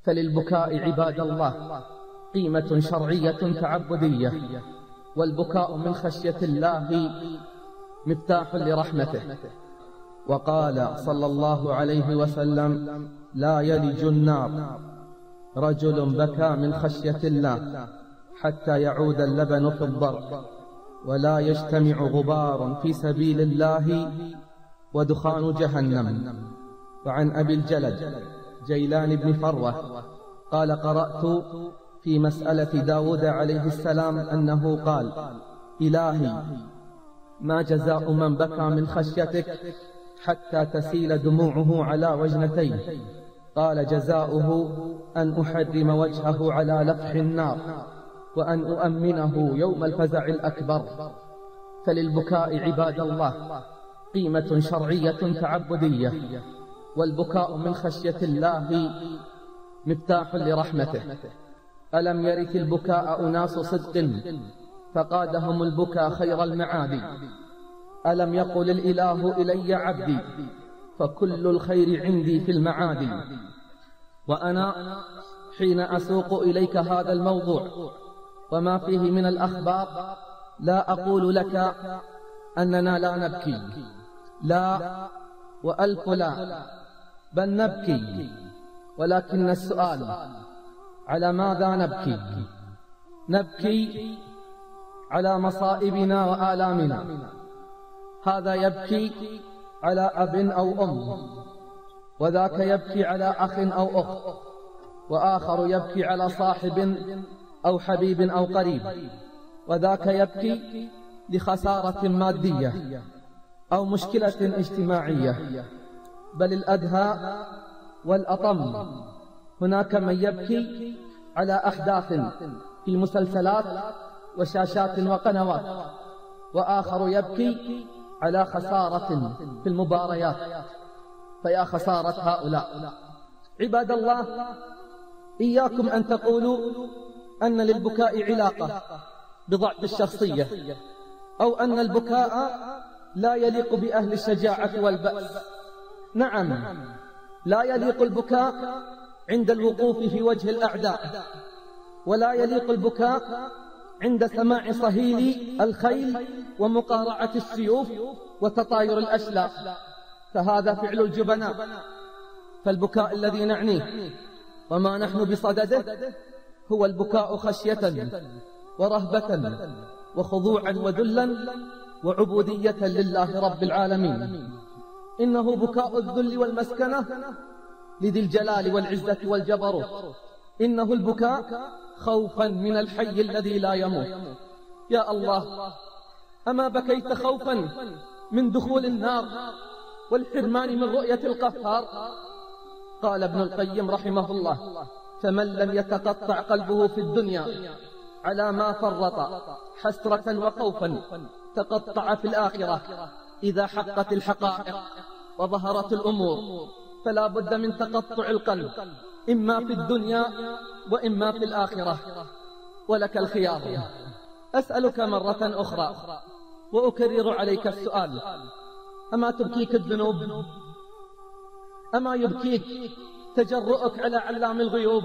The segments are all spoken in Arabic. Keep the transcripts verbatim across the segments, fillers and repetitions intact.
فللبكاء عباد الله قيمة شرعية تعبدية، والبكاء من خشية الله مفتاح لرحمته. وقال صلى الله عليه وسلم: لا يلج النار رجل بكى من خشية الله حتى يعود اللبن في الضرع، ولا يجتمع غبار في سبيل الله ودخان جهنم. وعن أبي الجلد جيلان بن فروة قال: قرأت في مسألة داود عليه السلام أنه قال: إلهي، ما جزاء من بكى من خشيتك حتى تسيل دموعه على وجنتيه؟ قال: جزاؤه أن أحرم وجهه على لفح النار وأن أؤمنه يوم الفزع الأكبر. فللبكاء عباد الله قيمة شرعية تعبدية، والبكاء من خشية الله مفتاح لرحمته. ألم يرث البكاء أناس صدق فقادهم البكاء خير المعادي؟ ألم يقل الإله إلي عبدي فكل الخير عندي في المعادي؟ وأنا حين أسوق إليك هذا الموضوع وما فيه من الأخبار لا أقول لك أننا لا نبكي، لا وألف لا، بل نبكي، ولكن السؤال: على ماذا نبكي؟ نبكي على مصائبنا وآلامنا. هذا يبكي على أب أو أم، وذاك يبكي على أخ أو أخت، وآخر يبكي على صاحب أو حبيب أو قريب، وذاك يبكي لخسارة مادية أو مشكلة اجتماعية. بل الأدهى والأطم، هناك من يبكي على أحداث في مسلسلات وشاشات وقنوات، وآخر يبكي على خسارة في المباريات. فيا خسارة هؤلاء. عباد الله، إياكم أن تقولوا أن للبكاء علاقة بضعف الشخصية، أو أن البكاء لا يليق بأهل الشجاعة والبأس. نعم، لا يليق البكاء عند الوقوف في وجه الأعداء، ولا يليق البكاء عند سماع صهيل الخيل ومقارعة السيوف وتطاير الأشلاء، فهذا فعل الجبناء. فالبكاء الذي نعنيه وما نحن بصدده هو البكاء خشية ورهبة وخضوعا وذلا وعبودية لله رب العالمين. إنه بكاء الذل والمسكنة لذي الجلال والعزة والجبروت. إنه البكاء خوفا من الحي الذي لا يموت. يا الله، أما بكيت خوفا من دخول النار والحرمان من رؤية القهار؟ قال ابن القيم رحمه الله: فمن لم يتقطع قلبه في الدنيا على ما فرط حسرة وخوفا تقطع في الآخرة إذا حقت الحقائق وظهرت الأمور. فلا بد من تقطع القلب، إما في الدنيا وإما في الآخرة، ولك الخيار. أسألك مرة أخرى وأكرر عليك السؤال: أما تبكيك الذنوب؟ أما يبكيك تجرؤك على علام الغيوب؟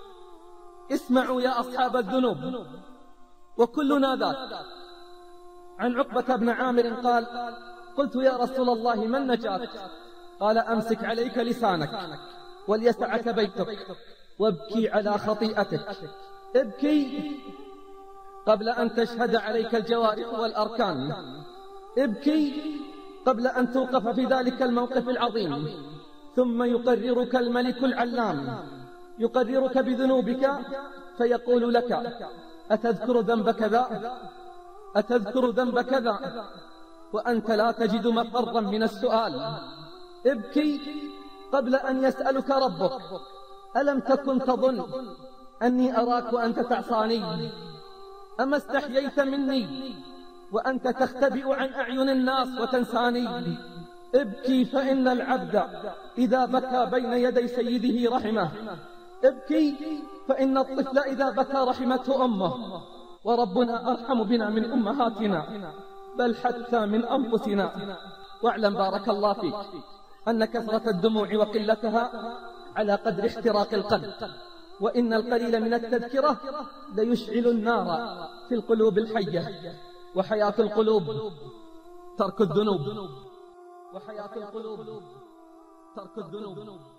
اسمعوا يا أصحاب الذنوب، وكلنا ذاك. عن عقبة بن عامر قال: قلت يا رسول الله ما النجاة؟ قال: أمسك عليك لسانك وليسعك بيتك وابكي على خطيئتك. ابكي قبل أن تشهد عليك الجوارح والأركان. ابكي قبل أن توقف في ذلك الموقف العظيم. ثم يقررك الملك العلام، يقررك بذنوبك فيقول لك: أتذكر ذنب كذا؟ أتذكر ذنب كذا؟ وأنت لا تجد مفرا من السؤال. ابكي قبل أن يسألك ربك: ألم تكن تظن أني أراك وأنت تعصاني؟ أما استحييت مني وأنت تختبئ عن أعين الناس وتنساني؟ ابكي فإن العبد إذا بكى بين يدي سيده رحمه. ابكي فإن الطفل إذا بكى رحمته أمه، وربنا أرحم بنا من أمهاتنا، بل حتى من أنفسنا. واعلم بارك الله فيك أن كثرة الدموع وقلتها على قدر احتراق القلب. وإن القليل من التذكرة ليشعل النار في القلوب الحية. وحياة القلوب ترك الذنوب، وحياة القلوب ترك الذنوب.